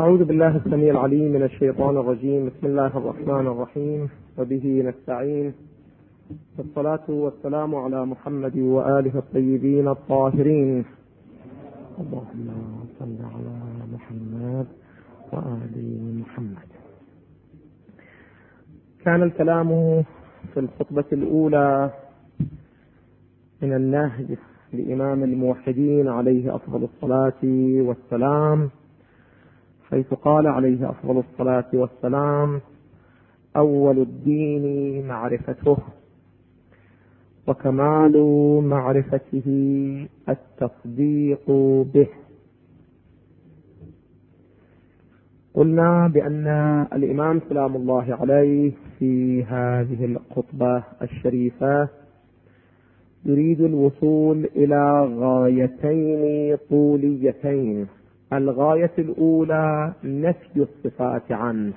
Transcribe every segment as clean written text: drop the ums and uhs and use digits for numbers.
أعوذ بالله السميع العليم من الشيطان الرجيم. بسم الله الرحمن الرحيم، وبه نستعين، والصلاة والسلام على محمد وآله الطيبين الطاهرين. اللهم صل على محمد وآل محمد. كان الكلام في الخطبة الأولى من النهج لإمام الموحدين عليه أفضل الصلاة والسلام، حيث قال عليه أفضل الصلاة والسلام: أول الدين معرفته، وكمال معرفته التصديق به. قلنا بأن الإمام سلام الله عليه في هذه الخطبة الشريفة يريد الوصول إلى غايتين طوليتين. الغاية الأولى نفي الصفات عنه،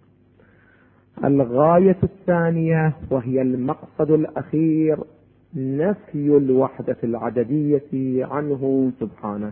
الغاية الثانية وهي المقصد الأخير نفي الوحدة العددية عنه سبحانه.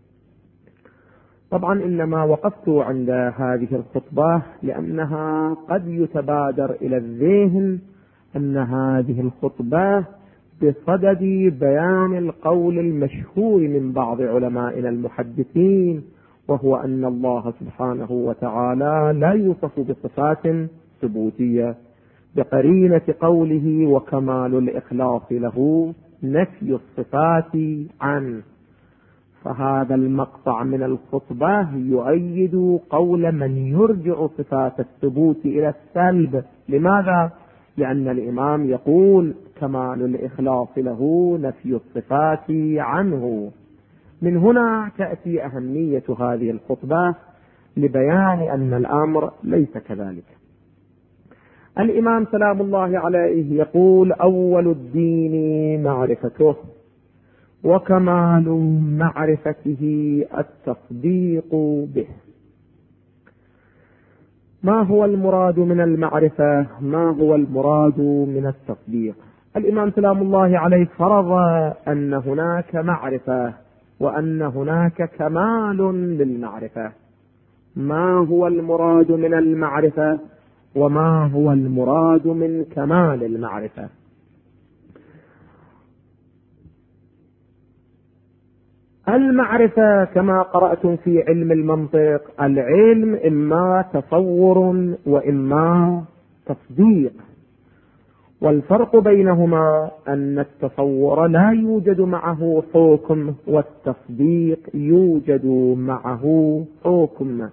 طبعا إنما وقفت عند هذه الخطبة لأنها قد يتبادر إلى الذهن أن هذه الخطبة بصدد بيان القول المشهور من بعض علمائنا المحدثين، وهو أن الله سبحانه وتعالى لا يوصف بصفات ثبوتية، بقرينة قوله: وكمال الإخلاص له نفي الصفات عنه. فهذا المقطع من الخطبة يؤيد قول من يرجع صفات الثبوت إلى السلب. لماذا؟ لأن الإمام يقول: كمال الإخلاص له نفي الصفات عنه. من هنا تأتي أهمية هذه الخطبة لبيان أن الأمر ليس كذلك. الإمام سلام الله عليه يقول: أول الدين معرفته، وكمال معرفته التصديق به. ما هو المراد من المعرفة؟ ما هو المراد من التصديق؟ الإمام سلام الله عليه فرض أن هناك معرفة وأن هناك كمال للمعرفة. ما هو المراد من المعرفة وما هو المراد من كمال المعرفة؟ المعرفة كما قرأتم في علم المنطق، العلم إما تصور وإما تصديق، والفرق بينهما أن التصور لا يوجد معه حكم، والتصديق يوجد معه حكم.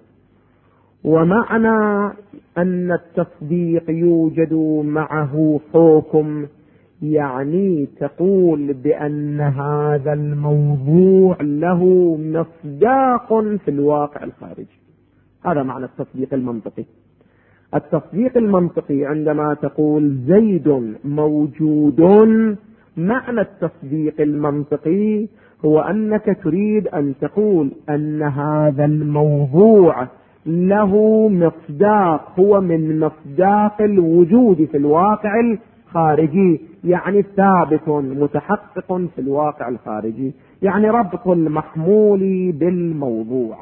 ومعنى أن التصديق يوجد معه حكم يعني تقول بأن هذا الموضوع له مصداق في الواقع الخارجي. هذا معنى التصديق المنطقي. التصديق المنطقي عندما تقول زيد موجود، معنى التصديق المنطقي هو أنك تريد أن تقول أن هذا الموضوع له مصداق، هو من مصداق الوجود في الواقع الخارجي، يعني ثابت متحقق في الواقع الخارجي، يعني ربط المحمول بالموضوع.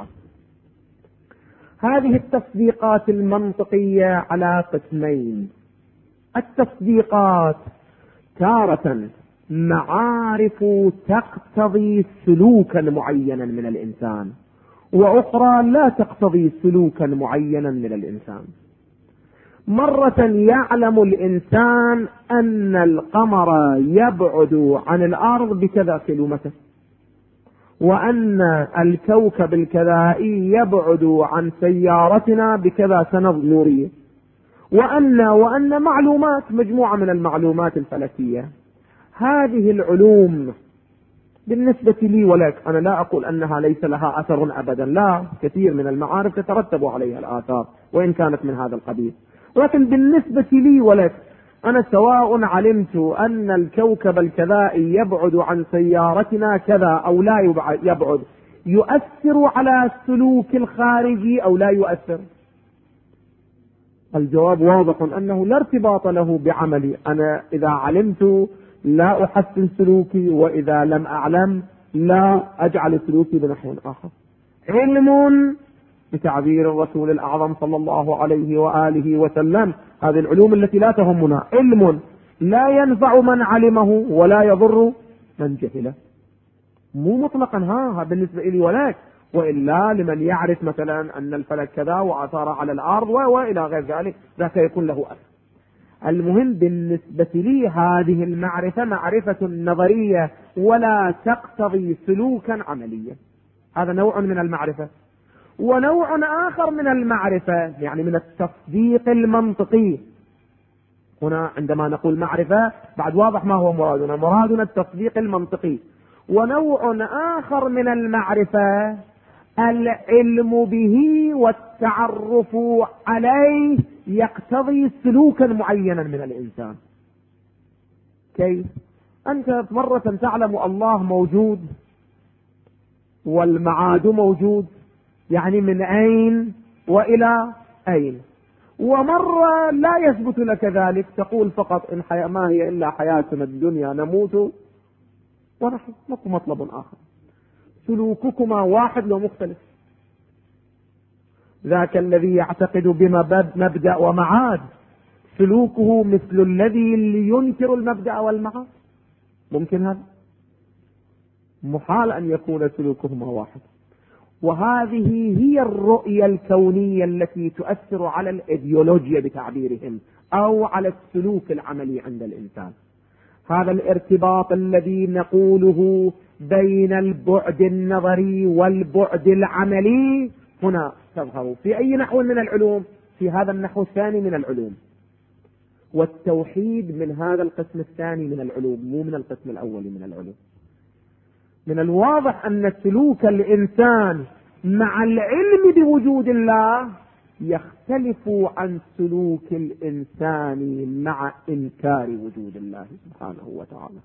هذه التصديقات المنطقية على قسمين. التصديقات تارة معارف تقتضي سلوكا معينا من الإنسان، وأخرى لا تقتضي سلوكا معينا من الإنسان. مرة يعلم الإنسان أن القمر يبعد عن الأرض بكذا كيلومتر، وأن الكوكب الكذائي يبعد عن سيارتنا بكذا سنة نورية، وأن معلومات، مجموعة من المعلومات الفلكية. هذه العلوم بالنسبة لي ولك، أنا لا أقول أنها ليس لها أثر أبدا، لا، كثير من المعارف تترتب عليها الآثار وإن كانت من هذا القبيل، ولكن بالنسبة لي ولك أنا سواء علمت أن الكوكب الكذائي يبعد عن سيارتنا كذا أو لا يبعد، يؤثر على السلوك الخارجي أو لا يؤثر؟ الجواب واضح أنه لا ارتباط له بعملي. أنا إذا علمت لا أحسن سلوكي، وإذا لم أعلم لا أجعل سلوكي بنحو آخر. علم بتعبير الرسول الأعظم صلى الله عليه وآله وسلم. هذه العلوم التي لا تهمنا علم لا ينفع من علمه ولا يضر من جهله، مو مطلقا ها بالنسبة لي ولك، وإلا لمن يعرف مثلا أن الفلك كذا وأثار على الأرض وإلى غير ذلك ذاك يكون له أثر. المهم بالنسبة لي هذه المعرفة معرفة نظرية ولا تقتضي سلوكا عمليا، هذا نوع من المعرفة. ونوع آخر من المعرفة يعني من التصديق المنطقي. هنا عندما نقول معرفة بعد واضح ما هو مرادنا التصديق المنطقي. ونوع آخر من المعرفة العلم به والتعرف عليه يقتضي سلوكا معينا من الإنسان. كيف؟ أنت مرة تعلم الله موجود والمعاد موجود، يعني من أين وإلى أين، ومرة لا يثبت لك ذلك، تقول فقط إن ما هي إلا حياتنا الدنيا نموت ونحن، ماكو مطلب آخر. سلوككما واحد لو مختلف. ذاك الذي يعتقد بمبدأ ومعاد سلوكه مثل الذي ينكر المبدأ والمعاد، ممكن هذا؟ محال أن يكون سلوكهما واحد. وهذه هي الرؤية الكونية التي تؤثر على الإيديولوجيا بتعبيرهم أو على السلوك العملي عند الإنسان. هذا الارتباط الذي نقوله بين البعد النظري والبعد العملي هنا تظهر في أي نحو من العلوم، في هذا النحو الثاني من العلوم. والتوحيد من هذا القسم الثاني من العلوم، مو من القسم الأول من العلوم. من الواضح أن سلوك الإنسان مع العلم بوجود الله يختلف عن سلوك الإنسان مع إنكار وجود الله سبحانه وتعالى.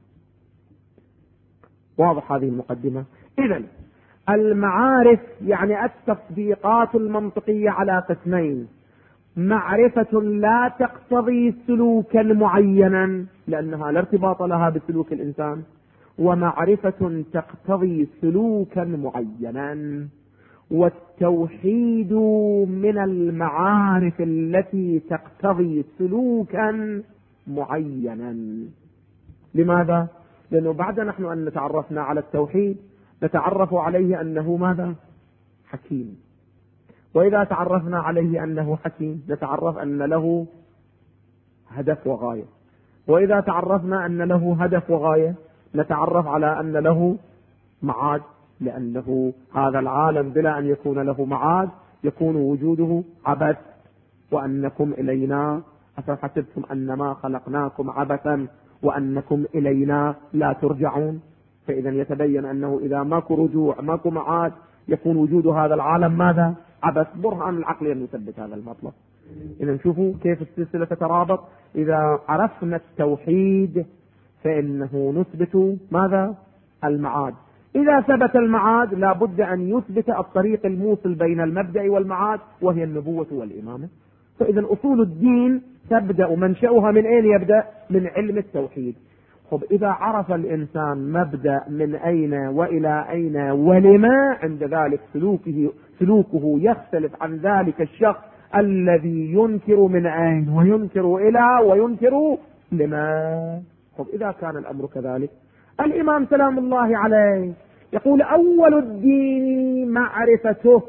واضح هذه المقدمة؟ إذن المعارف يعني التصديقات المنطقية على قسمين: معرفة لا تقتضي سلوكا معينا لأنها لا ارتباط لها بسلوك الإنسان، ومعرفة تقتضي سلوكا معينا. والتوحيد من المعارف التي تقتضي سلوكا معينا. لماذا؟ لأنه بعد نحن أن نتعرفنا على التوحيد نتعرف عليه أنه ماذا؟ حكيم. وإذا تعرفنا عليه أنه حكيم نتعرف أن له هدف وغاية. وإذا تعرفنا أن له هدف وغاية نتعرف على أن له معاد، لأنه هذا العالم بلا أن يكون له معاد يكون وجوده عبث. وأنكم إلينا أفحسبتم أنما خلقناكم عبثا وأنكم إلينا لا ترجعون. فإذا يتبين أنه إذا ماكو رجوع ماكو معاد يكون وجود هذا العالم ماذا؟ عبث. برهان العقل أن يثبت هذا المطلب. إذا شوفوا كيف السلسلة تترابط. إذا عرفنا التوحيد فإنه نثبت ماذا؟ المعاد. إذا ثبت المعاد لا بد أن يثبت الطريق الموصل بين المبدأ والمعاد وهي النبوة والإمامة. فإذا أصول الدين تبدأ منشأها من أين يبدأ؟ من علم التوحيد. خب إذا عرف الإنسان مبدأ من أين وإلى أين ولما، عند ذلك سلوكه يختلف عن ذلك الشخص الذي ينكر من أين وينكر إلى وينكر لما. خب إذا كان الأمر كذلك، الإمام سلام الله عليه يقول أول الدين معرفته.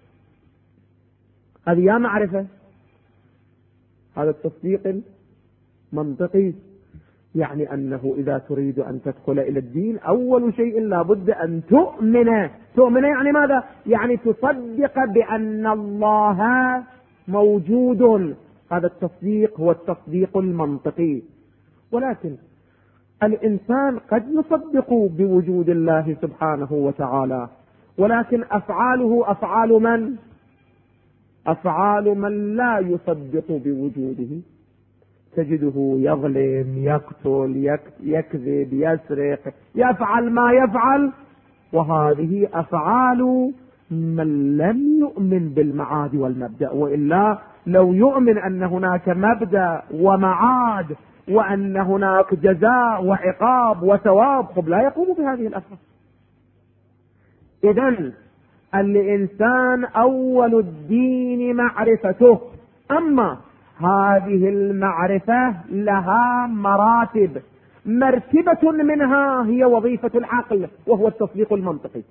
هذه يا معرفة، هذا التصديق المنطقي، يعني أنه إذا تريد أن تدخل إلى الدين أول شيء لا بد أن تؤمن يعني ماذا؟ يعني تصدق بأن الله موجود. هذا التصديق هو التصديق المنطقي. ولكن الإنسان قد يصدق بوجود الله سبحانه وتعالى، ولكن أفعاله أفعال من؟ أفعال من لا يصدق بوجوده. تجده يظلم، يقتل، يكذب، يسرق، يفعل ما يفعل، وهذه أفعال من لم يؤمن بالمعاد والمبدأ. وإلا لو يؤمن أن هناك مبدأ ومعاد وأن هناك جزاء وعقاب وثواب، خب لا يقوم بهذه الأفعال. إذن الإنسان أول الدين معرفته، أما هذه المعرفة لها مراتب، مرتبة منها هي وظيفة العقل وهو التصديق المنطقي،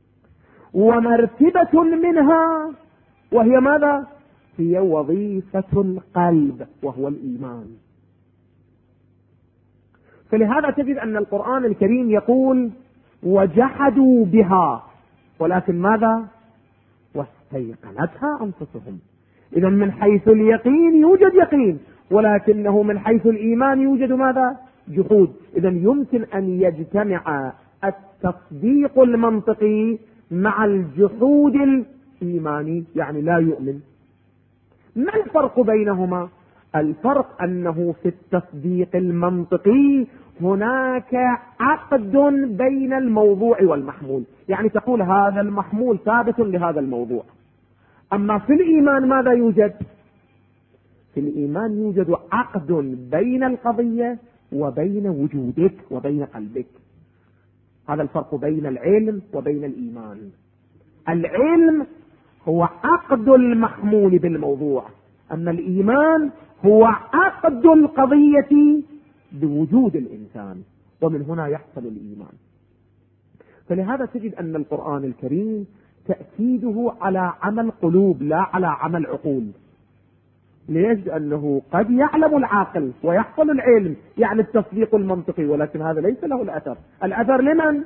ومرتبة منها وهي ماذا؟ هي وظيفة القلب وهو الإيمان. فلهذا تجد أن القرآن الكريم يقول وجحدوا بها، ولكن ماذا؟ واستيقنتها أنفسهم. إذا من حيث اليقين يوجد يقين، ولكنه من حيث الإيمان يوجد ماذا؟ جحود. إذا يمكن أن يجتمع التصديق المنطقي مع الجحود الإيماني، يعني لا يؤمن. ما الفرق بينهما؟ الفرق أنه في التصديق المنطقي هناك عقد بين الموضوع والمحمول، يعني تقول هذا المحمول ثابت لهذا الموضوع. أما في الإيمان ماذا يوجد؟ في الإيمان يوجد عقد بين القضية وبين وجودك وبين قلبك. هذا الفرق بين العلم وبين الإيمان. العلم هو عقد المحمول بالموضوع، أما الإيمان هو عقد القضية بوجود الإنسان، ومن هنا يحصل الإيمان. فلهذا تجد أن القرآن الكريم تأكيده على عمل قلوب لا على عمل عقول. ليش؟ أنه قد يعلم العاقل ويحصل العلم، يعني التصديق المنطقي، ولكن هذا ليس له الأثر. الأثر لمن؟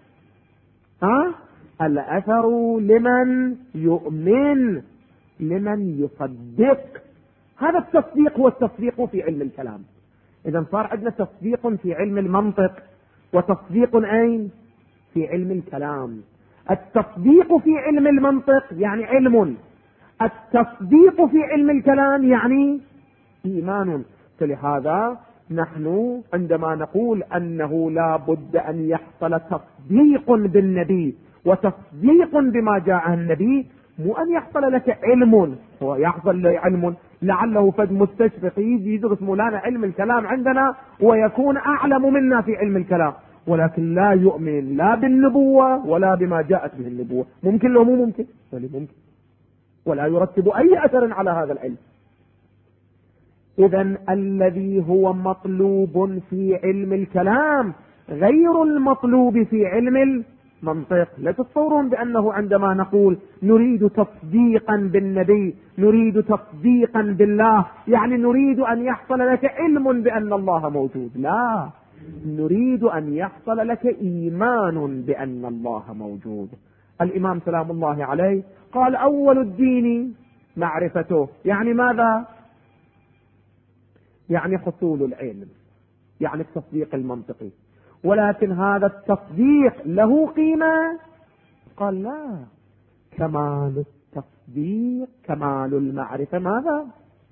الأثر لمن يؤمن، لمن يصدق. هذا التصديق هو التصديق في علم الكلام. إذا صار عندنا تصديق في علم المنطق، وتصديق أين؟ في علم الكلام. التصديق في علم المنطق يعني علم، التصديق في علم الكلام يعني إيمان. فلهذا نحن عندما نقول أنه لا بد أن يحصل تصديق بالنبي وتصديق بما جاء النبي، مو أن يحصل لك علم. هو يحصل له علم لعله فد مستشرق يجي يدرس مولانا علم الكلام عندنا ويكون أعلم منا في علم الكلام، ولكن لا يؤمن لا بالنبوة ولا بما جاءت به النبوة. ممكن لو مو ممكن؟ ممكن، ولا يرتب أي أثر على هذا العلم. إذن الذي هو مطلوب في علم الكلام غير المطلوب في علم المنطق. لا تتصورون بأنه عندما نقول نريد تصديقا بالنبي، نريد تصديقا بالله، يعني نريد أن يحصل لك علم بأن الله موجود. لا، نريد أن يحصل لك إيمان بأن الله موجود. الإمام سلام الله عليه قال أول الدين معرفته، يعني ماذا؟ يعني حصول العلم، يعني التصديق المنطقي. ولكن هذا التصديق له قيمة؟ قال لا، كمال التصديق كمال المعرفة ماذا؟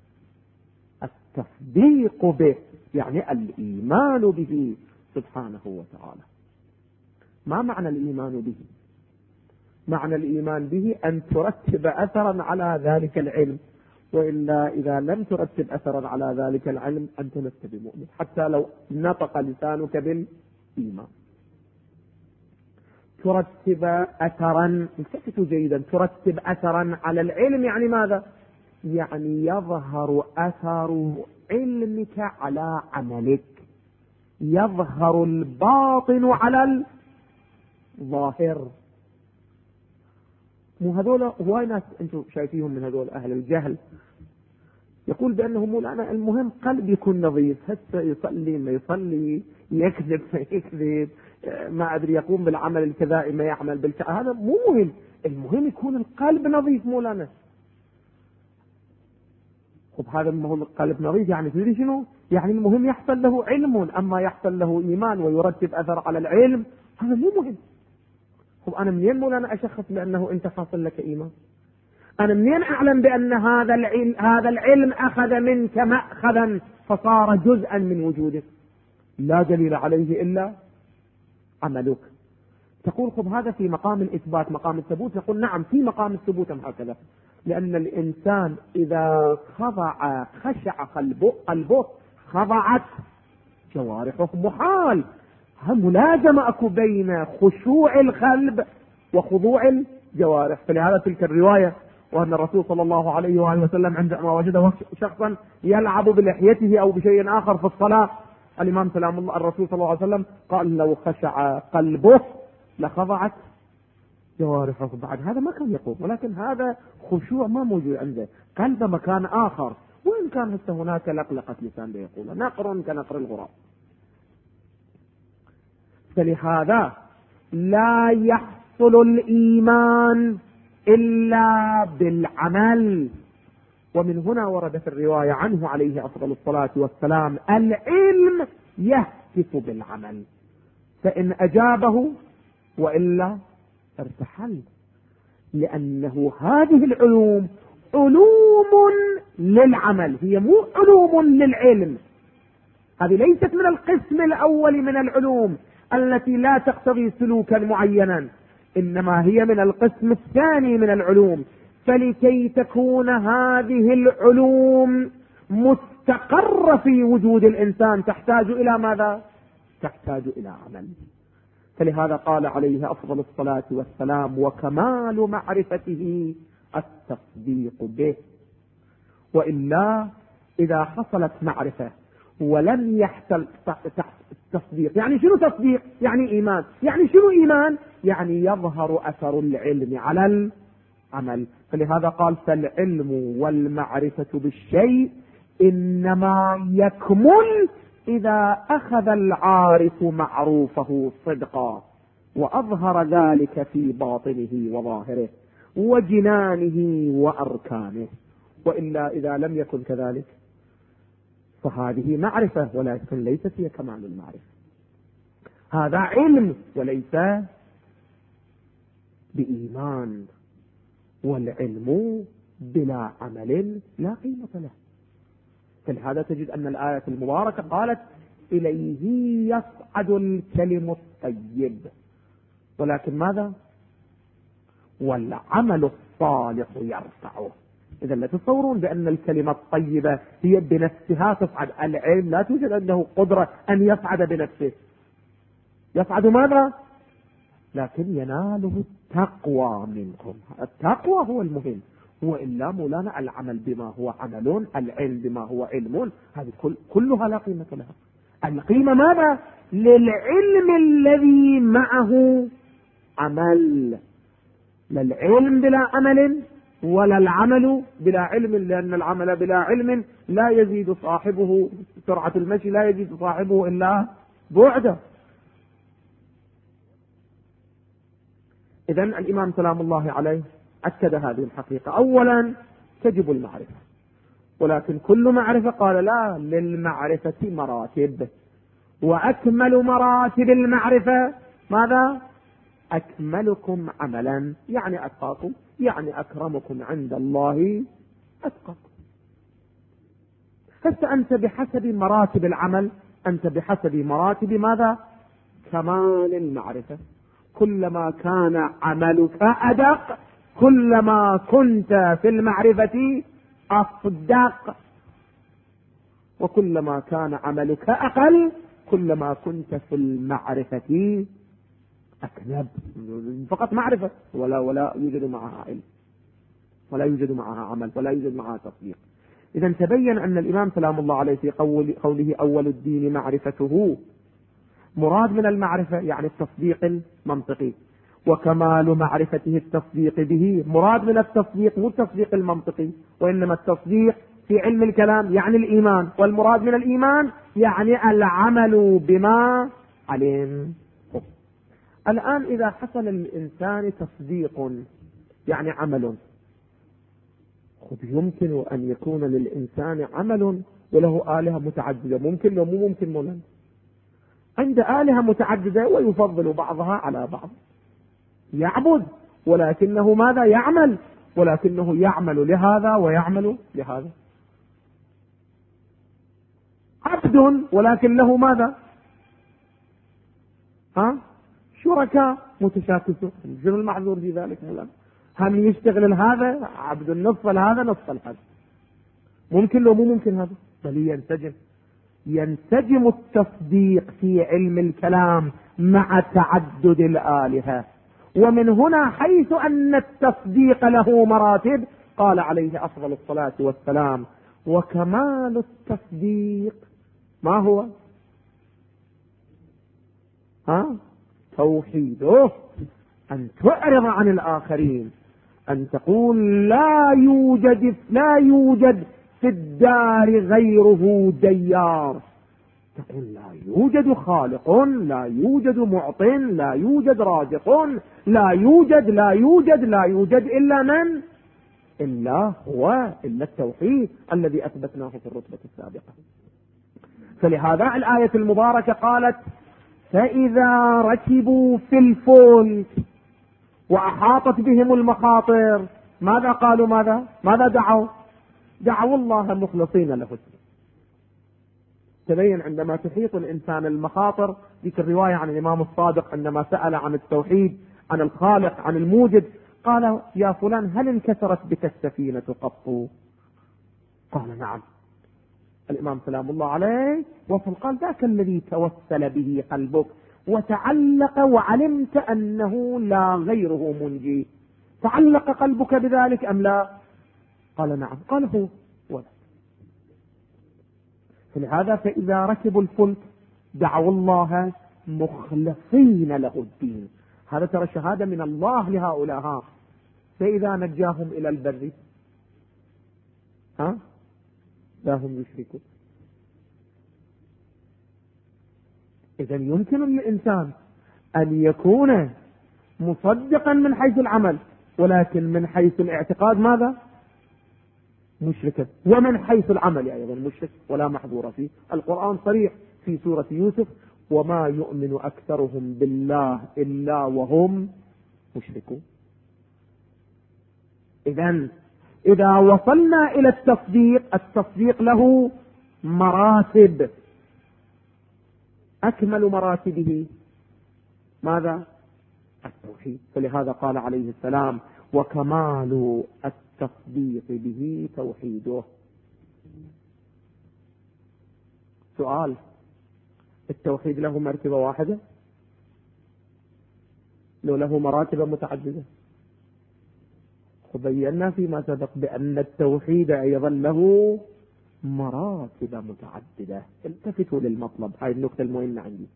التصديق به، يعني الإيمان به سبحانه وتعالى. ما معنى الإيمان به؟ معنى الإيمان به أن ترتب أثرا على ذلك العلم، وإلا إذا لم ترتب أثرا على ذلك العلم أنت لست بمؤمن، حتى لو نطق لسانك بالإيمان. ترتب أثرا، التفتوا جيدا، ترتب أثرا على العلم يعني ماذا؟ يعني يظهر أثر علمك على عملك، يظهر الباطن على الظاهر. مو هذول هواي ناس انتم شايفيهم من هذول اهل الجهل يقول بانه مولانا المهم قلب يكون نظيف، هسه يصلي ما يصلي، يكذب ما يكذب، ما ادري يقوم بالعمل الكذائي ما يعمل بالكذا، هذا مو مهم، المهم يكون القلب نظيف مولانا. خب هذا ما هو القلب نظيف يعني تدري شنو؟ يعني المهم يحصل له علم، اما يحصل له ايمان ويرتب اثر على العلم هذا مو مهم. خب أنا منين مولانا أشخص بأنه أنت حاصل لك إيمان؟ أنا منين أعلم بأن هذا العلم أخذ منك مأخذا فصار جزءا من وجودك؟ لا دليل عليه إلا عملك. تقول خب هذا في مقام الإثبات، مقام الثبوت. نقول نعم في مقام الثبوت هكذا، لأن الإنسان إذا خشع قلبه خضعت جوارحه. محال، هم ملازمة أكو بين خشوع القلب وخضوع جوارح. فلهذا تلك الرواية وأن الرسول صلى الله عليه وآله وسلم عندما وجد شخصا يلعب بلحيته أو بشيء آخر في الصلاة، الإمام سلام الله الرسول صلى الله عليه وسلم قال لو خشع قلبه لخضعت جوارحه. بعد هذا ما كان يقول، ولكن هذا خشوع ما موجود عنده، قلب مكان آخر، وإن كان حتى هناك لقلقة لسان يقول نقر كنقر الغراب. فلهذا لا يحصل الإيمان إلا بالعمل. ومن هنا ورد في الرواية عنه عليه أفضل الصلاة والسلام العلم يهتف بالعمل، فإن أجابه وإلا ارتحل، لأنه هذه العلوم علوم للعمل، هي مو علوم للعلم. هذه ليست من القسم الأول من العلوم التي لا تقتضي سلوكا معينا، إنما هي من القسم الثاني من العلوم. فلكي تكون هذه العلوم مستقرة في وجود الإنسان تحتاج إلى ماذا؟ تحتاج إلى عمل. فلهذا قال عليه أفضل الصلاة والسلام وكمال معرفته التصديق به. وإلا إذا حصلت معرفة ولم يحصل تصديق، يعني شنو تصديق؟ يعني إيمان. يعني شنو إيمان؟ يعني يظهر أثر العلم على العمل. فلهذا قال فالعلم والمعرفة بالشيء إنما يكمل إذا أخذ العارف معروفه صدقا وأظهر ذلك في باطنه وظاهره وجنانه وأركانه. وإلا إذا لم يكن كذلك فهذه معرفة ولكن ليست هي كمال المعرفة، هذا علم وليس بإيمان. والعلم بلا عمل لا قيمة له. فلهذا تجد أن الآية المباركة قالت إليه يصعد الكلم الطيب، ولكن ماذا؟ والعمل الصالح يرفعه. إذا لا تتصورون بأن الكلمة الطيبة هي بنفسها تصعد. العلم لا توجد عنده قدرة أن يصعد بنفسه. يصعد ماذا؟ لكن يناله التقوى منكم. التقوى هو المهم. وإلا مولانا العمل بما هو عمل، العلم بما هو علم، هذه كلها لا قيمة لها. القيمة ماذا؟ للعلم الذي معه عمل. لا العلم بلا عمل ولا العمل بلا علم، لأن العمل بلا علم لا يزيد صاحبه سرعة المشي، لا يزيد صاحبه إلا بعده. إذن الإمام سلام الله عليه أكد هذه الحقيقة. أولا تجب المعرفة، ولكن كل معرفة قال لا، للمعرفة مراتب، وأكمل مراتب المعرفة ماذا؟ أكملكم عملا، يعني أتقاكم، يعني أكرمكم عند الله أتقاكم. فأنت بحسب مراتب العمل، أنت بحسب مراتب ماذا؟ كمال المعرفة. كلما كان عملك أدق كلما كنت في المعرفة أصدق، وكلما كان عملك أقل كلما كنت في المعرفة أكذب. فقط معرفة ولا يوجد معها علم، ولا يوجد معها عمل، ولا يوجد معها تصديق. إذا تبين أن الإمام سلام الله عليه في قوله أول الدين معرفته، مراد من المعرفة يعني التصديق المنطقي، وكمال معرفته التصديق به. مراد من التصديق مو التصديق المنطقي، وإنما التصديق في علم الكلام يعني الإيمان، والمراد من الإيمان يعني العمل بما علم. الآن إذا حصل للإنسان تصديق يعني عمل، يمكن أن يكون للإنسان عمل وله آلهة متعددة، ممكن لو مو ممكن مولانا؟ عند آلهة متعددة ويفضل بعضها على بعض، يعبد ولكنه ماذا؟ يعمل، ولكنه يعمل لهذا ويعمل لهذا. عبد ولكن له ماذا؟ شركاء متشاكسون. شنو المعذور في ذلك؟ هم يشتغل هذا عبد النصف لهذا نصف هذا. ممكن لو مو ممكن هذا؟ بل ينسجم التصديق في علم الكلام مع تعدد الآلهة، ومن هنا حيث أن التصديق له مراتب قال عليه أفضل الصلاة والسلام: وكمال التصديق ما هو؟ توحيده، أن تعرض عن الآخرين، أن تقول لا يوجد في الدار غيره ديار، تقول لا يوجد خالق، لا يوجد معط، لا يوجد رازق، لا يوجد إلا من؟ إلا هو، إلا التوحيد الذي أثبتناه في الرتبة السابقة. فلهذا الآية المباركة قالت: فإذا ركبوا في الفلك وأحاطت بهم المخاطر ماذا قالوا؟ ماذا دعوا الله مخلصين له الدين. تبين عندما تحيط الإنسان المخاطر، ذيك الرواية عن الإمام الصادق عندما سأل عن التوحيد، عن الخالق، عن الموجد، قال: يا فلان هل انكسرت بك السفينة قط؟ قال: نعم. الإمام سلام الله عليه وصل قال: ذاك الذي توسل به قلبك وتعلق وعلمت أنه لا غيره منجي، تعلق قلبك بذلك أم لا؟ قال: نعم. قال: هو ولد. فلهذا فإذا ركبوا الفلك دعوا الله مخلصين له الدين. هذا ترى شهادة من الله لهؤلاء. فإذا نجاهم إلى البر لا هم يشركون. إذن يمكن للإنسان أن يكون مصدقا من حيث العمل، ولكن من حيث الاعتقاد ماذا؟ مشركا. ومن حيث العمل أيضا مشرك ولا محظور فيه. القرآن صريح في سورة يوسف: وما يؤمن أكثرهم بالله إلا وهم مشركون. إذن إذا وصلنا إلى التصديق له مراتب، أكمل مراتبه ماذا؟ التوحيد. فلهذا قال عليه السلام: وكمال التصديق به توحيده. سؤال: التوحيد له مرتبة واحدة؟ لو له مراتب متعددة؟ وبينا فيما سبق بأن التوحيد أيضا له مراتب متعددة. التفتوا للمطلب، هاي النقطة المهمة عندي.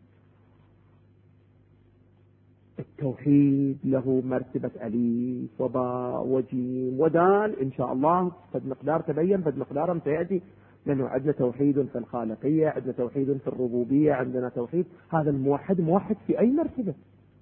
التوحيد له مرتبة أليف وباء وجيم ودال، إن شاء الله فد مقدار تبين، فد مقدار سيأتي، لأنه عندنا توحيد في الخالقية، عندنا توحيد في الربوبية، عندنا توحيد. هذا الموحد موحد في أي مرتبة؟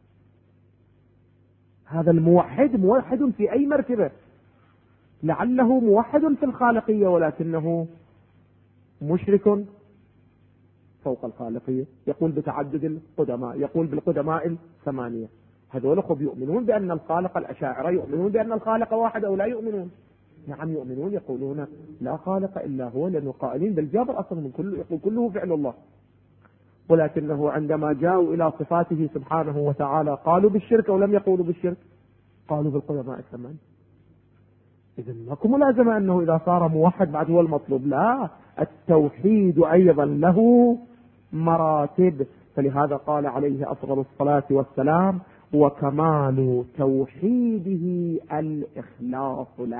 هذا الموحد موحد في أي مرتبة؟ لعله موحد في الخالقية ولكنه مشرك فوق الخالقية، يقول بتعدد القدماء، يقول بالقدماء 8. هذول خب يؤمنون بأن الخالق، الأشاعرة يؤمنون بأن الخالق واحد أو لا يؤمنون؟ نعم يؤمنون، يقولون لا خالق إلا هو، لأنه قائلين بالجبر أصلا من كله فعل الله. ولكنه عندما جاءوا إلى صفاته سبحانه وتعالى قالوا بالشرك أو لم يقولوا بالشرك؟ قالوا بالقدماء 8. إذن ماكو ملازمة أنه إذا صار موحد بعد هو المطلوب، لا، التوحيد أيضا له مراتب. فلهذا قال عليه أفضل الصلاة والسلام: وكمال توحيده الإخلاص له،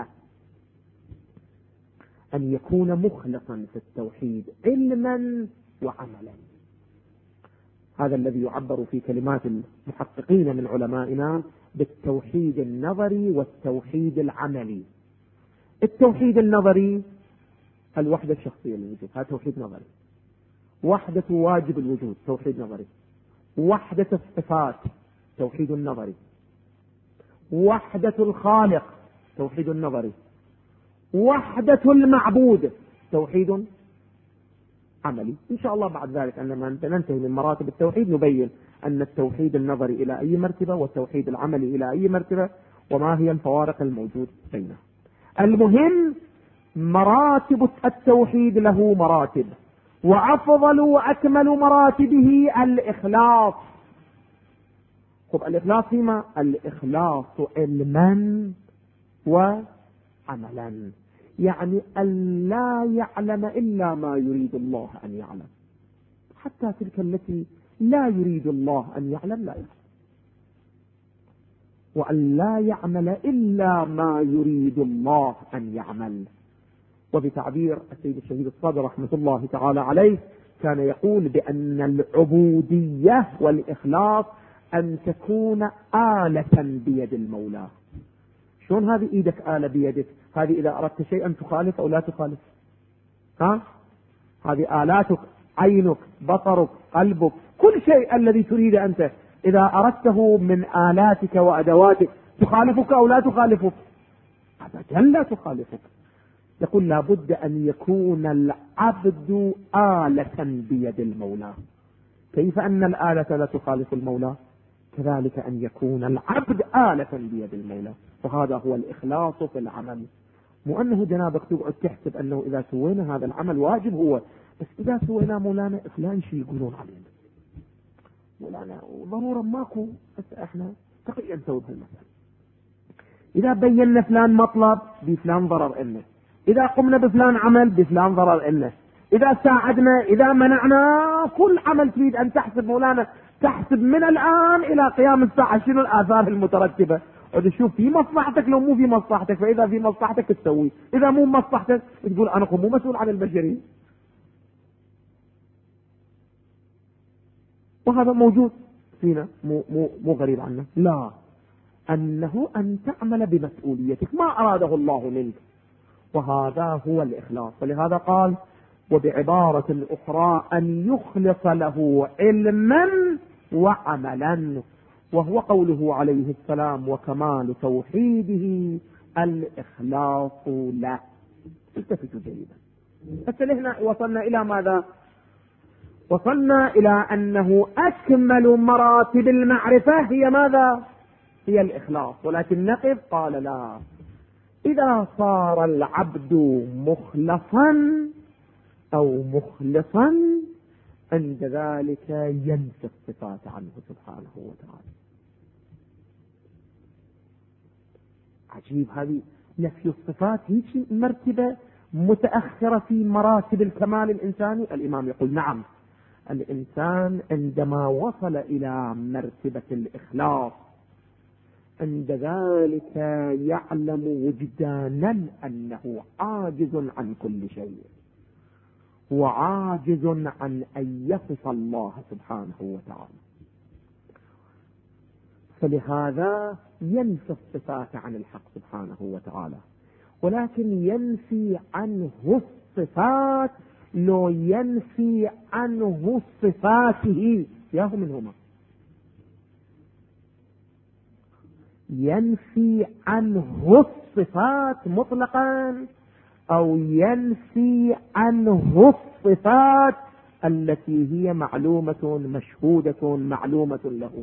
أن يكون مخلصا في التوحيد علما وعملا. هذا الذي يعبر في كلمات المحققين من علمائنا بالتوحيد النظري والتوحيد العملي. التوحيد النظري الوحدة الشخصية للوجود، هذا توحيد نظري. وحدة واجب الوجود، توحيد نظري. وحدة الصفات، توحيد نظري. وحدة الخالق، توحيد نظري. وحدة المعبود، توحيد عملي. إن شاء الله بعد ذلك عندما ننتهي من مراتب التوحيد نبين أن التوحيد النظري إلى أي مرتبة والتوحيد العملي إلى أي مرتبة، وما هي الفوارق الموجود بينها. المهم مراتب التوحيد له مراتب، وأفضل وأكمل مراتبه الإخلاص. خب الإخلاص فيما؟ الإخلاص علما وعملا، يعني أن لا يعلم إلا ما يريد الله أن يعلم، حتى تلك التي لا يريد الله أن يعلم لا يعلم. وأن لا يعمل إلا ما يريد الله أن يعمل. وبتعبير السيد الشهيد الصدر رحمة الله تعالى عليه كان يقول بأن العبودية والإخلاص أن تكون آلة بيد المولى. شلون هذه إيدك آلة بيدك؟ هذه إذا أردت شيئا تخالف أو لا تخالف. هذه آلاتك، عينك، بصرك، قلبك، كل شيء الذي تريد أنت إذا أردته من آلاتك وأدواتك تخالفك أو لا تخالفك؟ أبدا لا تخالفك. يقول لابد أن يكون العبد آلة بيد المولى. كيف أن الآلة لا تخالف المولى؟ كذلك أن يكون العبد آلة بيد المولى. وهذا هو الإخلاص في العمل. مو أنه جنابك تقعد تحسب أنه إذا سوينا هذا العمل واجب هو، بس إذا سوينا مولانا فلان شيء يقولون علينا مولانا ضرورا ماكو، بس احنا تقيا نسوي بهالمسألة. إذا بينا فلان مطلب بفلان ضرر إلنا، إذا قمنا بفلان عمل بفلان ضرر إلنا، إذا ساعدنا، إذا منعنا، كل عمل تريد أن تحسب مولانا تحسب من الآن إلى قيام الساعة شنو الآثار المترتبة، وتشوف في مصلحتك لو مو في مصلحتك. فإذا في مصلحتك تسوي، إذا مو مصلحتك تقول أنا مو مسؤول عن البشرية. وهذا موجود فينا، مو غريب عنا. لا، أنه أن تعمل بمسؤوليتك ما أراده الله منك، وهذا هو الإخلاص. ولهذا قال وبعبارة أخرى أن يخلص له علما وعملا، وهو قوله عليه السلام وكمال توحيده الإخلاص له. التفتوا جيدا. هنا وصلنا إلى ماذا؟ وصلنا إلى أنه أكمل مراتب المعرفة هي ماذا؟ هي الإخلاص. ولكن نقف، قال لا، إذا صار العبد مخلصا أو مخلصا عند ذلك ينفي الصفات عنه سبحانه وتعالى. عجيب، هذه نفي الصفات هي مرتبة متأخرة في مراتب الكمال الإنساني. الإمام يقول نعم، الإنسان عندما وصل إلى مرتبة الإخلاص عند ذلك يعلم وجدانا أنه عاجز عن كل شيء، وعاجز عن أن يصف الله سبحانه وتعالى. فلهذا ينفي الصفات عن الحق سبحانه وتعالى، ولكن ينفي عنه الصفات لو ينفي عنه صفاته، ياهو منهما، ينفي عنه الصفات مطلقا أو ينفي عنه الصفات التي هي معلومة مشهودة معلومة له.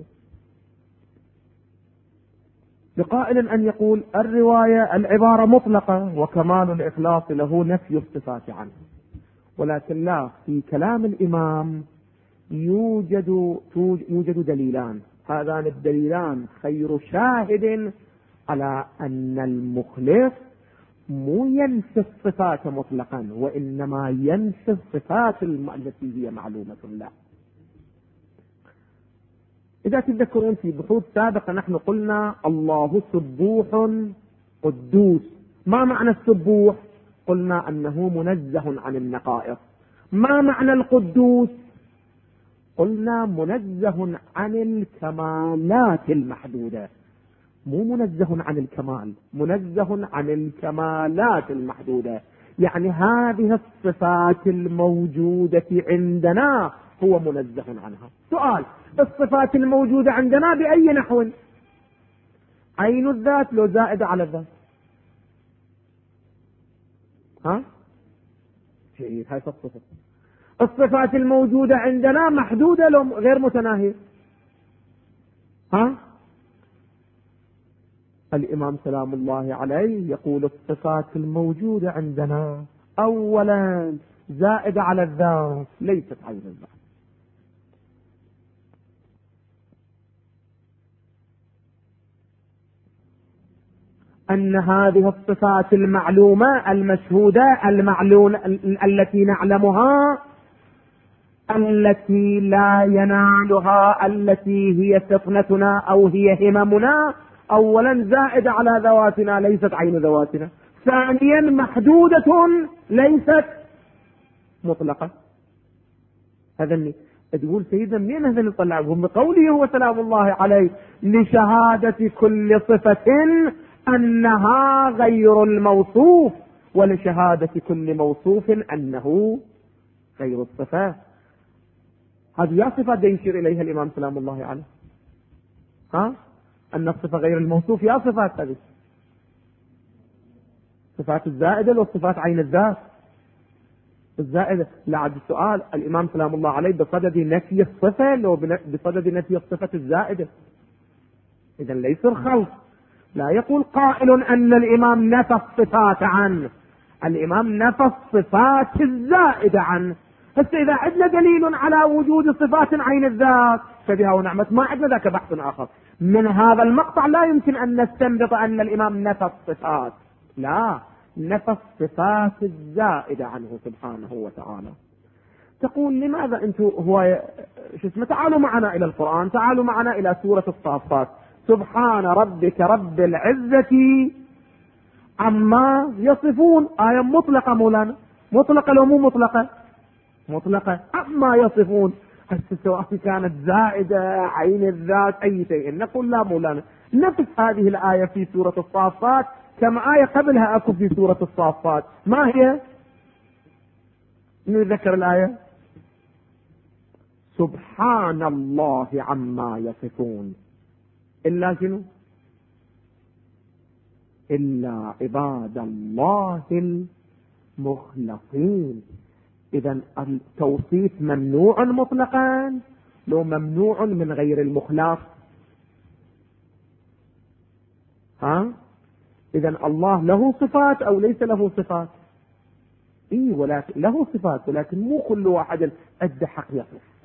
لقائل أن يقول الرواية العبارة مطلقة وكمال الإخلاص له نفي الصفات عنه، ولكن لا، في كلام الإمام يوجد دليلان. هذان الدليلان خير شاهد على أن المخلص مو ينفي الصفات مطلقا، وإنما ينفي الصفات التي هي معلومة له. إذا تذكرون في بحوث سابقة نحن قلنا الله سبوح قدوس. ما معنى السبوح؟ قلنا أنه منزه عن النقائص. ما معنى القدوس؟ قلنا منزه عن الكمالات المحدودة، مو منزه عن الكمال، منزه عن الكمالات المحدودة. يعني هذه الصفات الموجودة عندنا هو منزه عنها. سؤال، الصفات الموجودة عندنا بأي نحو؟ عين الذات لو زائدة على الذات؟ جيد، هاي الصفة. الصفات الموجودة عندنا محدودة لو غير متناهية؟ الإمام سلام الله عليه يقول الصفات الموجودة عندنا أولا زائدة على الذات، ليست عين الذات. أن هذه الصفات المعلومة المشهودة المعلومة التي نعلمها، التي لا ينالها، التي هي فطنتنا أو هي هممنا، أولا زائدة على ذواتنا ليست عين ذواتنا، ثانيا محدودة ليست مطلقة. هذا تقول سيدنا منين هذا اللي طلعهم؟ بقوله هو سلام الله عليه لشهادة كل صفة أنها غير الموصوف، ولشهادة كل موصوف أنه غير الصفات. هذه يا صفات يشير إليها الإمام سلام الله عليه، أن الصفة غير الموصوف، يا صفات هذه صفات الزائدة والصفات عين الذات. الزائدة لعد السؤال الإمام سلام الله عليه بصدد نفي الصفة لو بصدد نفي الصفة الزائدة؟ إذا ليس الخلق. لا يقول قائل أن الإمام نفى الصفات عنه، الإمام نفى الصفات الزائدة عنه. بس إذا عندنا دليل على وجود صفات عين الذات فبها ونعمت، ما عندنا ذاك بحث آخر. من هذا المقطع لا يمكن أن نستنبط أن الإمام نفى الصفات، لا، نفى الصفات الزائدة عنه سبحانه وتعالى. تقول لماذا أنتم تعالوا معنا إلى القرآن، تعالوا معنا إلى سورة الصافات. سبحان ربك رب العزة عما يصفون، آية مطلقة مولانا، مطلقة لو مو مطلقة؟ مطلقة. عما يصفون سواء كانت زائدة عين الذات أي شيء، نقول لا مولانا، نفس هذه الآية في سورة الصافات كم آية قبلها أكو في سورة الصافات. ما هي؟ نذكر الآية: سبحان الله عما يصفون إلا شنو؟ إلا عباد الله المخلصين. إذا التوصيف ممنوع مطلقا لو ممنوع من غير المخلص. إذا الله له صفات أو ليس له صفات؟ ولكن له صفات، ولكن مو كل واحد أدى حق يصف.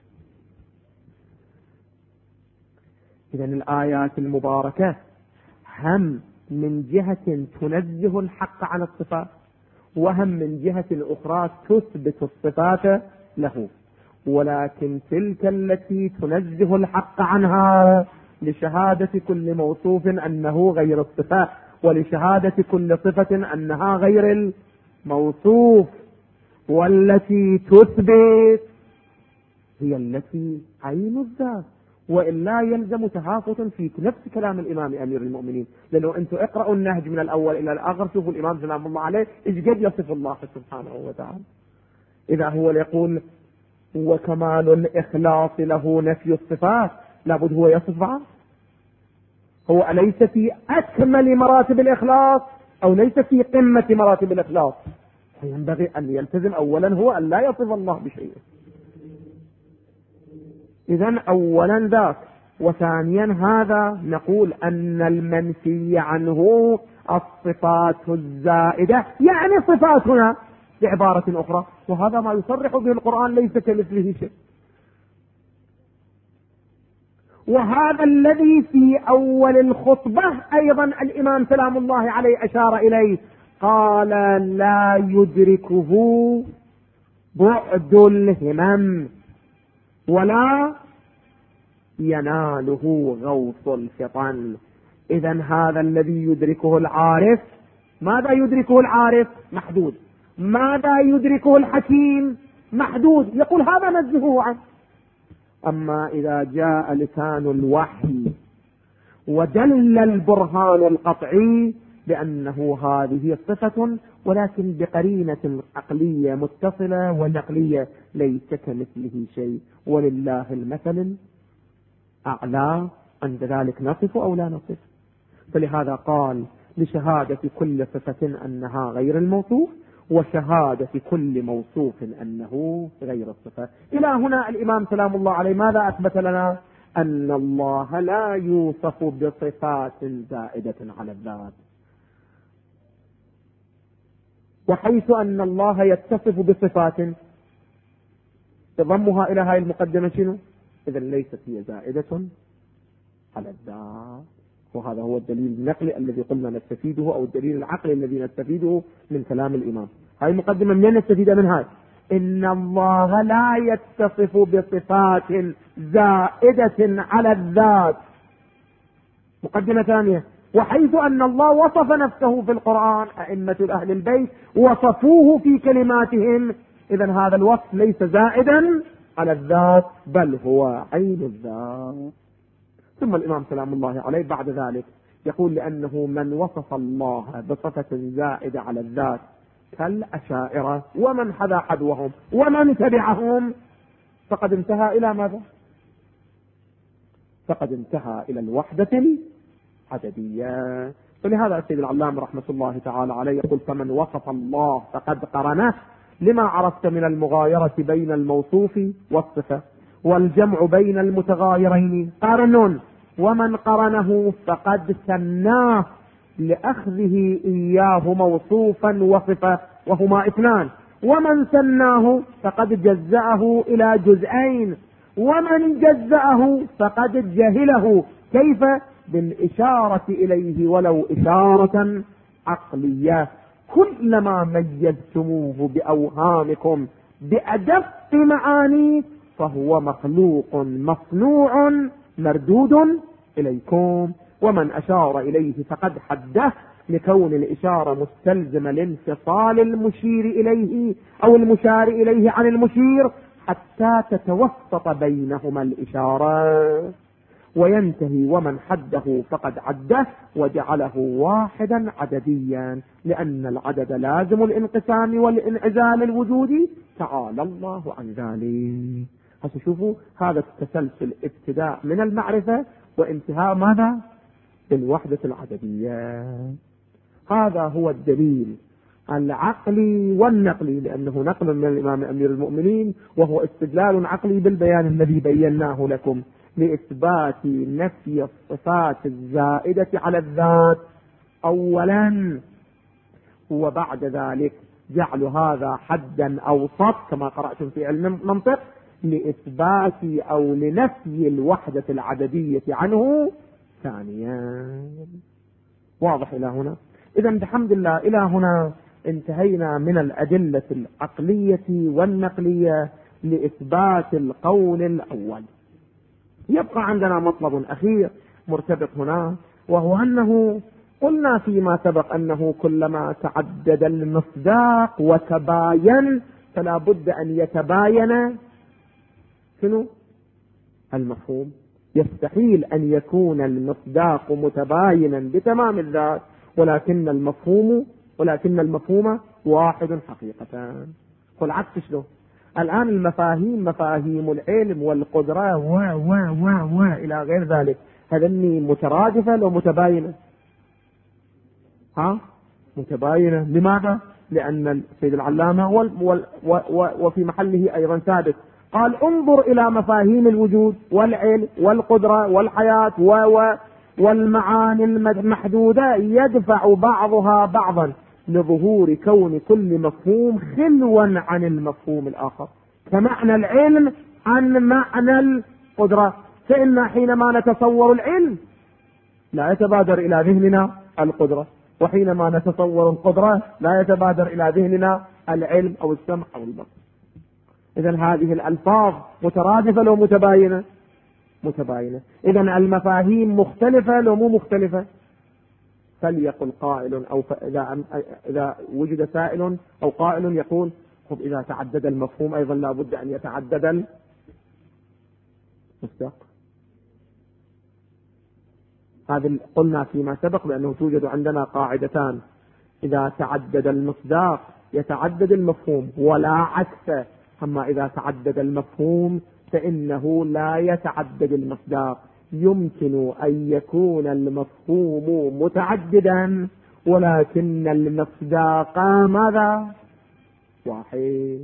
إذا الآيات المباركة هم من جهة تنزه الحق عن الصفات، وهم من جهة أخرى تثبت الصفات له، ولكن تلك التي تنزه الحق عنها لشهادة كل موصوف أنه غير الصفات، ولشهادة كل صفة أنها غير الموصوف، والتي تثبت هي التي عين الذات. وإلا يلزم تهافت في نفس كلام الإمام أمير المؤمنين، لأنه أنتم اقرأوا النهج من الأول إلى الآخر، شوفوا الإمام سلام الله عليه إيش قد يصف الله سبحانه وتعالى. إذا هو يقول وكمال الإخلاص له نفي الصفات، لابد هو يصف بعض. هو أليس في أكمل مراتب الإخلاص أو ليس في قمة مراتب الإخلاص؟ فينبغي أن يلتزم أولا هو أن لا يصف الله بشيء. إذن أولا ذاك، وثانيا هذا نقول أن المنفي عنه الصفات الزائدة، يعني صفاتنا بعبارة أخرى، وهذا ما يصرح به القرآن ليس كمثله شيء. وهذا الذي في أول الخطبة أيضا الإمام سلام الله عليه أشار إليه، قال لا يدركه بعد الهمم ولا يناله غوص الفطن. إذن هذا الذي يدركه العارف، ماذا يدركه العارف؟ محدود. ماذا يدركه الحكيم؟ محدود. يقول هذا نزهه عنه. أما إذا جاء لسان الوحي ودل البرهان القطعي بأنه هذه صفة، ولكن بقرينة عقلية متصلة ونقلية ليس كمثله شيء، ولله المثل أعلى، عند ذلك نصف أو لا نصف. فلهذا قال لشهادة كل صفة أنها غير الموصوف، وشهادة كل موصوف أنه غير الصفة. إلى هنا الإمام سلام الله عليه ماذا أثبت لنا؟ أن الله لا يوصف بصفات زائدة على الذات، وحيث أن الله يتصف بصفات تضمها إلى هذه المقدمة شنو؟ إذا ليست هي زائدة على الذات. وهذا هو الدليل النقلي الذي قلنا نستفيده، أو الدليل العقلي الذي نستفيده من كلام الإمام. هذه المقدمة من نستفيد منها؟ إن الله لا يتصف بصفات زائدة على الذات، مقدمة ثانية. وحيث أن الله وصف نفسه في القرآن، أئمة أهل البيت وصفوه في كلماتهم، إذن هذا الوصف ليس زائدا على الذات بل هو عين الذات. ثم الإمام سلام الله عليه بعد ذلك يقول: لأنه من وصف الله بصفة زائدة على الذات كالأشاعرة ومن حذا حذوهم ومن تبعهم فقد انتهى إلى ماذا؟ فقد انتهى إلى الوحدة العددية. فلهذا السيد العلامة رحمة الله تعالى عليه يقول: فمن وصف الله فقد قرنه، لما عرفت من المغايرة بين الموصوف والصفة والجمع بين المتغايرين قارن، ومن قرنه فقد ثناه لأخذه إياه موصوفا وصفة وهما اثنان، ومن ثناه فقد جزأه إلى جزئين، ومن جزأه فقد جهله. كيف؟ بالإشارة إليه ولو إشارة عقلية. كلما ميزتموه بأوهامكم بأدق معاني فهو مخلوق مصنوع مردود إليكم. ومن أشار إليه فقد حده، لكون الإشارة مستلزمة لانفصال المشير إليه أو المشار إليه عن المشير حتى تتوسط بينهما الإشارة وينتهي. ومن حده فقد عده وجعله واحدا عدديا، لأن العدد لازم الانقسام والانعزال الوجودي، تعالى الله عن ذلك. هسه شوفوا هذا التسلسل، ابتداء من المعرفة وانتهاء ماذا؟ بالوحدة العددية. هذا هو الدليل العقلي والنقلي، لأنه نقل من الإمام أمير المؤمنين وهو استدلال عقلي بالبيان الذي بيناه لكم لإثبات نفي الصفات الزائدة على الذات أولا، وبعد ذلك جعل هذا حدا أوسط كما قرأتم في علم المنطق لإثبات أو لنفي الوحدة العددية عنه ثانيا. واضح إلى هنا؟ إذن بحمد الله إلى هنا انتهينا من الأدلة العقلية والنقلية لإثبات القول الأول. يبقى عندنا مطلب أخير مرتبط هنا، وهو أنه قلنا فيما سبق أنه كلما تعدد المصداق وتباين فلا بد أن يتباين شنو؟ المفهوم. يستحيل أن يكون المصداق متباينا بتمام الذات ولكن المفهوم واحد حقيقة. والعكس شنو؟ الآن المفاهيم مفاهيم العلم والقدرة و إلى غير ذلك، هذني مترادفة لو متباينة؟ متباينة. لماذا؟ لأن السيد العلامة وفي محله أيضا ثابت قال: انظر إلى مفاهيم الوجود والعلم والقدرة والحياة والمعاني المحدودة يدفع بعضها بعضا لظهور كون كل مفهوم خلوا عن المفهوم الآخر، كمعنى العلم عن معنى القدرة. فإن حينما نتصور العلم لا يتبادر إلى ذهننا القدرة، وحينما نتصور القدرة لا يتبادر إلى ذهننا العلم أو السمع أو البصر. إذن هذه الألفاظ مترادفة لو متباينة؟ متباينة. إذن المفاهيم مختلفة لو مو مختلفة؟ فليقل قائل أو إذا وجد سائل أو قائل يقول: خب إذا تعدد المفهوم أيضا لا بد أن يتعدد المصداق. هذا قلنا فيما سبق بأنه توجد عندنا قاعدتان: إذا تعدد المصداق يتعدد المفهوم ولا عكس، أما إذا تعدد المفهوم فإنه لا يتعدد المصداق. يمكن أن يكون المفهوم متعددا ولكن المصداق ماذا؟ واحد.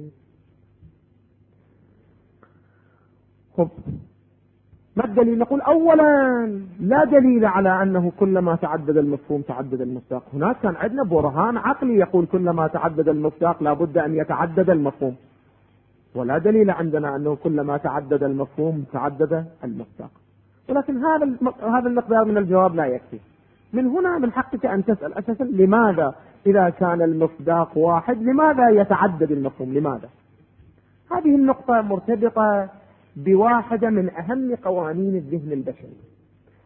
خب ما الدليل؟ نقول أولا لا دليل على أنه كلما تعدد المفهوم تعدد المصداق. هناك كان عندنا برهان عقلي يقول كلما تعدد المصداق لا بد أن يتعدد المفهوم، ولا دليل عندنا أنه كلما تعدد المفهوم تعدد المصداق. ولكن هذا المقدار من الجواب لا يكفي. من هنا من حقك أن تسأل أساسا لماذا إذا كان المصداق واحد لماذا يتعدد المفهوم؟ لماذا؟ هذه النقطة مرتبطة بواحدة من أهم قوانين الذهن البشري،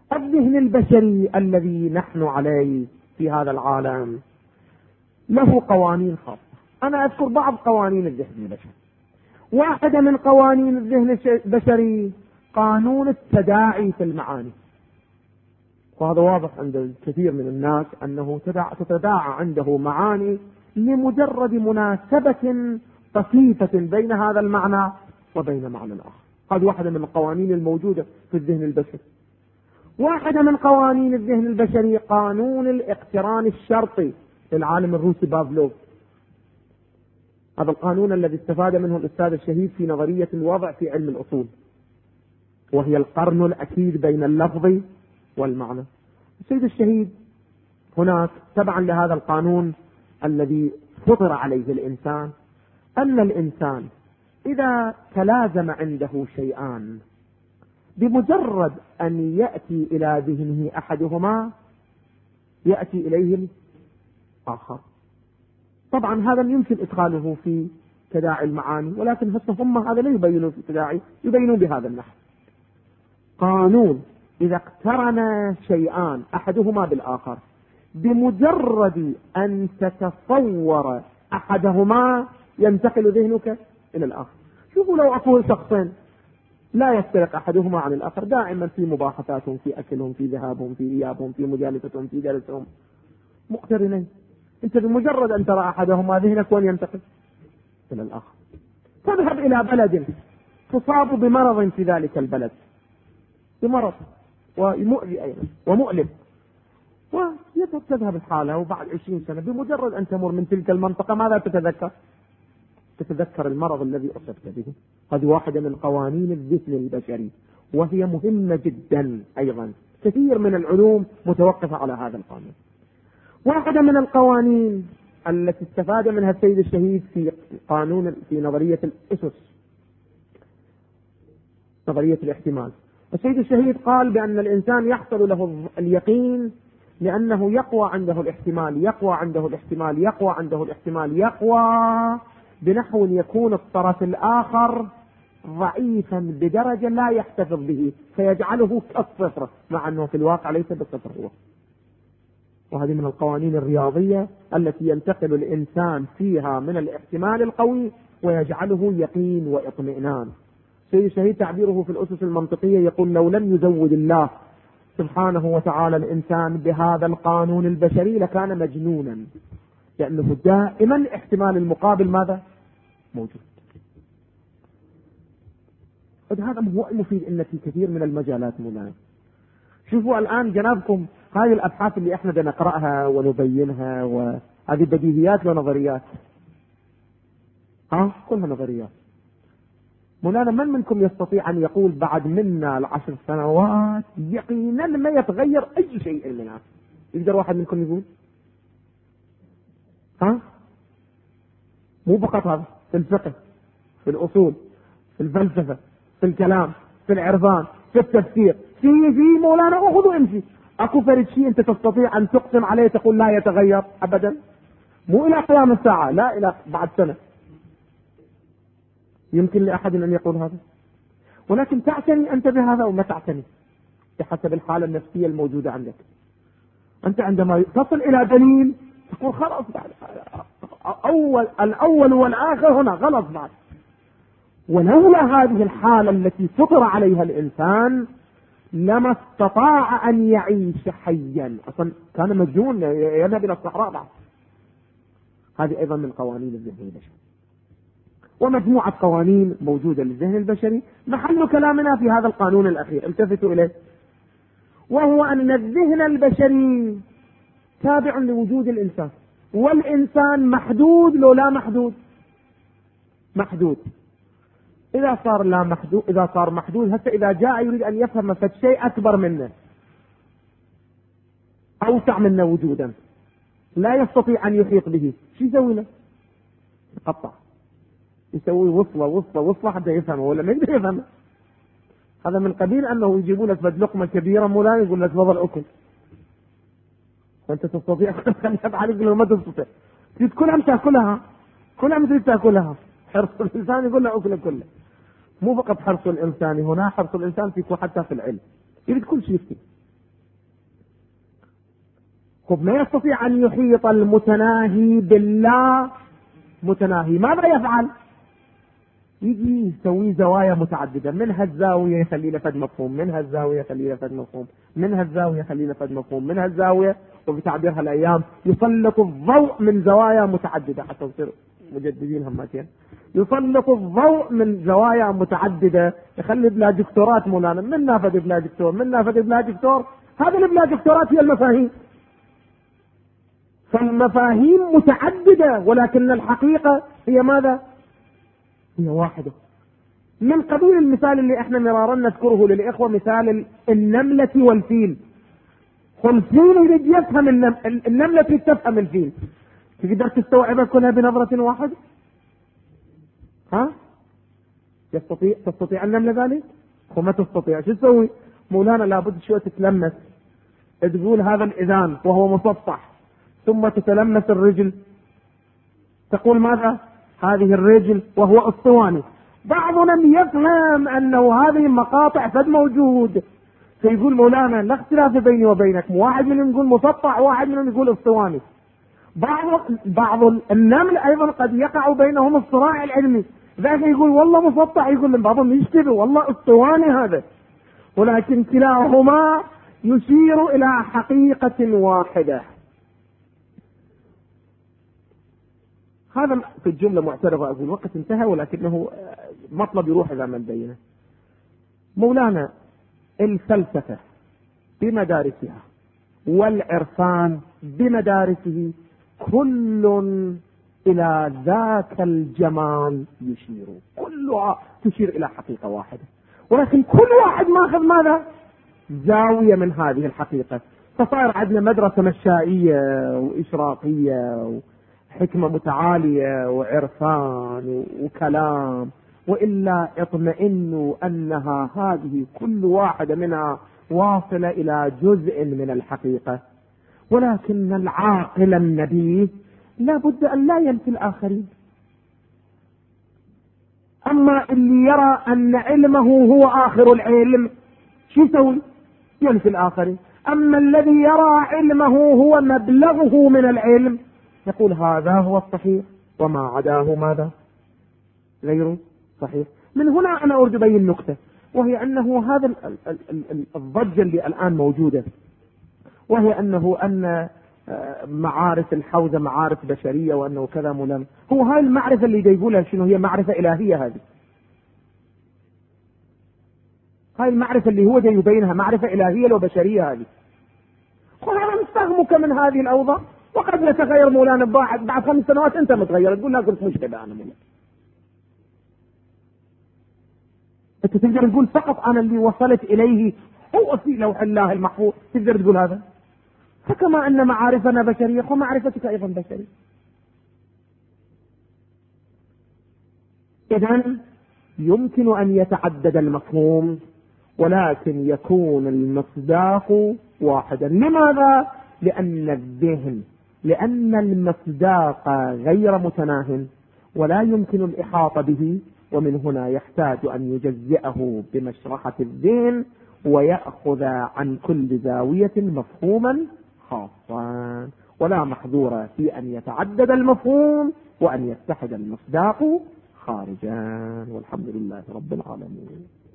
الذهن البشري الذي نحن عليه في هذا العالم له قوانين خاصة. أنا أذكر بعض قوانين الذهن البشري. واحدة من قوانين الذهن البشري قانون التداعي في المعاني، وهذا واضح عند الكثير من الناس أنه تتداعى عنده معاني لمجرد مناسبة طفيفة بين هذا المعنى وبين معنى آخر. هذه واحدة من القوانين الموجودة في الذهن البشري. واحدة من قوانين الذهن البشري قانون الاقتران الشرطي للعالم الروسي بافلوف. هذا القانون الذي استفاد منه الأستاذ الشهيد في نظرية الوضع في علم الأصول، وهي القرن الأكيد بين اللفظ والمعنى. السيد الشهيد هناك تبعا لهذا القانون الذي فطر عليه الإنسان، أن الإنسان إذا تلازم عنده شيئان بمجرد أن يأتي إلى ذهنه أحدهما يأتي إليه الآخر. طبعا هذا يمكن إدخاله في تداعي المعاني، ولكن هم هذا لا يبينون في تداعي، يبينون بهذا النحو. قانون إذا اقترن شيئان أحدهما بالآخر بمجرد أن تتصور أحدهما ينتقل ذهنك إلى الآخر. شوفوا لو أكون شخصين لا يفترق أحدهما عن الآخر، دائما في مباحثاتهم، في أكلهم، في ذهابهم، في إيابهم، في مجالستهم، في جلسهم، مقترنين. أنت بمجرد أن ترى أحدهما ذهنك وين ينتقل إلى الآخر. تذهب إلى بلد تصاب بمرض في ذلك البلد، بمرض ومؤذي أيضا ومؤلم، وتذهب الحالة، وبعد 20 سنة بمجرد أن تمر من تلك المنطقة ماذا تتذكر؟ تتذكر المرض الذي أصبت به. هذه واحدة من قوانين الذهن البشري، وهي مهمة جدا أيضا. كثير من العلوم متوقفة على هذا القانون. واحدة من القوانين التي استفاد منها السيد الشهيد في قانون في نظرية الأسس، نظرية الاحتمال. السيد الشهيد قال بأن الإنسان يحصل له اليقين لأنه يقوى عنده الاحتمال، يقوى عنده الاحتمال، يقوى عنده الاحتمال، يقوى بنحو يكون الطرف الآخر ضعيفا بدرجة لا يحتفظ به فيجعله كالصفر، مع أنه في الواقع ليس بالصفر هو. وهذه من القوانين الرياضية التي ينتقل الإنسان فيها من الاحتمال القوي ويجعله يقين واطمئنان. سيد الشهيد تعبيره في الأسس المنطقية يقول: لو لم يزود الله سبحانه وتعالى الإنسان بهذا القانون البشري لكان مجنونا، لأنه دائما احتمال المقابل ماذا؟ موجود. هذا هو المفيد إن في كثير من المجالات مولانا. شوفوا الآن جنابكم هذه الأبحاث اللي احنا نقرأها ونبينها، وهذه بديهيات ونظريات، كلها نظريات. مولانا من منكم يستطيع أن يقول بعد منا 10 سنوات يقينا ما يتغير أي شيء منها؟ يقدر واحد منكم يقول؟ مو فقط هذا، في الفقه، في الأصول، في الفلسفة، في الكلام، في العرفان، في التفسير، في مولانا أخذ وامشي. أكو فرد شيء أنت تستطيع أن تقسم عليه تقول لا يتغير أبدا؟ مو إلى قيام الساعة، لا إلى بعد سنة. يمكن لأحد أن يقول هذا، ولكن تعتني أنت بهذا وما تعتني بحسب الحالة النفسية الموجودة عندك. أنت عندما تصل إلى دليل تقول خلاص بعد الأول والآخر هنا خلاص بعد. ولولا هذه الحالة التي فطر عليها الإنسان لما استطاع أن يعيش حيا، أصلا كان مجنون يذهب إلى الصحراء بعد. هذه أيضا من قوانين الذهن البشري، ومجموعة قوانين موجودة للذهن البشري. محل كلامنا في هذا القانون الأخير، التفتوا إليه، وهو أن الذهن البشري تابع لوجود الإنسان، والإنسان محدود لو لا محدود؟ محدود. إذا صار لا محدود، إذا صار محدود، حتى إذا جاء يريد أن يفهم شيء أكبر منه أوسع منه وجودا لا يستطيع أن يحيط به، شو يسوي له؟ يقطع، يسوي وصلة حتى يفهمه، ولا ما يقدر يفهمه. هذا من قبيل أنه يجيبون لك لقمة كبيرة مولانا يقول لك تفضل أكل، وأنت تستطيع أن عليك لو ما تستطيع تريد كلها مش تأكلها، كلها تريد تأكلها. حرص الإنسان يقول له أكل كله. مو فقط حرص الإنسان هنا، حرص الإنسان فيك حتى في العلم، يريد كل شيء فيه. طب ما يستطيع أن يحيط المتناهي بالله متناهي، ماذا يفعل؟ يجي يسوي زوايا متعددة، من هالزاوية يخلي له فد مفهوم، من هالزاوية يخلي له فد مفهوم، من هالزاوية يخلي له فد مفهوم، من هالزاوية، وبتعبير هالأيام يسلط الضوء من زوايا متعددة حتى يصير مجددين همتين، يسلط الضوء من زوايا متعددة، يخلي بلا دكتورات مولانا، من نافذ بلا دكتور، من نافذ بلا دكتور. هذه البلا دكتورات هي المفاهيم، فالمفاهيم متعددة ولكن الحقيقة هي ماذا؟ هي واحدة. من قبيل المثال اللي احنا مرارا نذكره للإخوة، مثال النملة والفيل. والفيل يريد يفهم النملة تفهم الفيل، تقدر تستوعبها كلها بنظرة واحدة؟ ها؟ تستطيع النملة ذلك؟ وما تستطيع. شو تسوي؟ مولانا لابد شوية تتلمس، تقول هذا الإذان وهو مسطح، ثم تتلمس الرجل تقول ماذا؟ هذه الرجل وهو اسطواني. بعضنا يفهم انه هذه مقاطع فد موجود، فيقول مولانا لا اختلاف بيني وبينك، واحد منهم يقول مسطح واحد منهم يقول اسطواني. بعض النمل ايضا قد يقع بينهم الصراع العلمي، ذاك يقول والله مسطح، يقول بعضهم يشتبه والله اسطواني هذا، ولكن كلاهما يشير الى حقيقة واحدة. هذا في الجملة معترضة، أقول الوقت انتهى ولكنه مطلب يروح إلى من بينه. مولانا الفلسفة بمدارسها والعرفان بمدارسه كل إلى ذاك الجمال يشير، كلها تشير إلى حقيقة واحدة، ولكن كل واحد ماخذ ماذا؟ زاوية من هذه الحقيقة. فصار عندنا مدرسة مشائية وإشراقية حكمة متعالية وعرفان وكلام، وإلا اطمئنوا أنها هذه كل واحدة منها واصلة إلى جزء من الحقيقة. ولكن العاقل النبيه لا بد أن لا ينفي الآخرين. أما اللي يرى أن علمه هو آخر العلم شو يسوي؟ ينفي الآخرين. أما الذي يرى علمه هو مبلغه من العلم يقول هذا هو الصحيح وما عداه ماذا؟ غيره صحيح. من هنا أنا أريد أبين نقطة، وهي أنه هذا الضجة اللي الآن موجودة، وهي أن معارف الحوزة معارف بشرية وأنه كذا ملم، هو هاي المعرفة اللي يقولها شنو هي؟ معرفة إلهية. هذه هاي المعرفة اللي هو يبينها معرفة إلهية لو بشرية. هذه وهذا مستغمك من هذه الأوضاع، وقد يتغير مولانا بعد 5 سنوات انت متغير، تقول لا كنت مشكلة انا مولانا. انت تقدر تقول فقط انا اللي وصلت اليه هو في لوح الله المحفوظ، تقدر تقول هذا؟ فكما ان معارفنا بشرية ومعرفتك ايضا بشرية. اذن يمكن ان يتعدد المفهوم ولكن يكون المصداق واحدا. لماذا؟ لأن المصداق غير متناهٍ ولا يمكن الإحاطة به، ومن هنا يحتاج أن يجزئه بمشرحة الذهن ويأخذ عن كل زاوية مفهوما خاصا، ولا محظور في أن يتعدد المفهوم وأن يتحد المصداق خارجا. والحمد لله رب العالمين.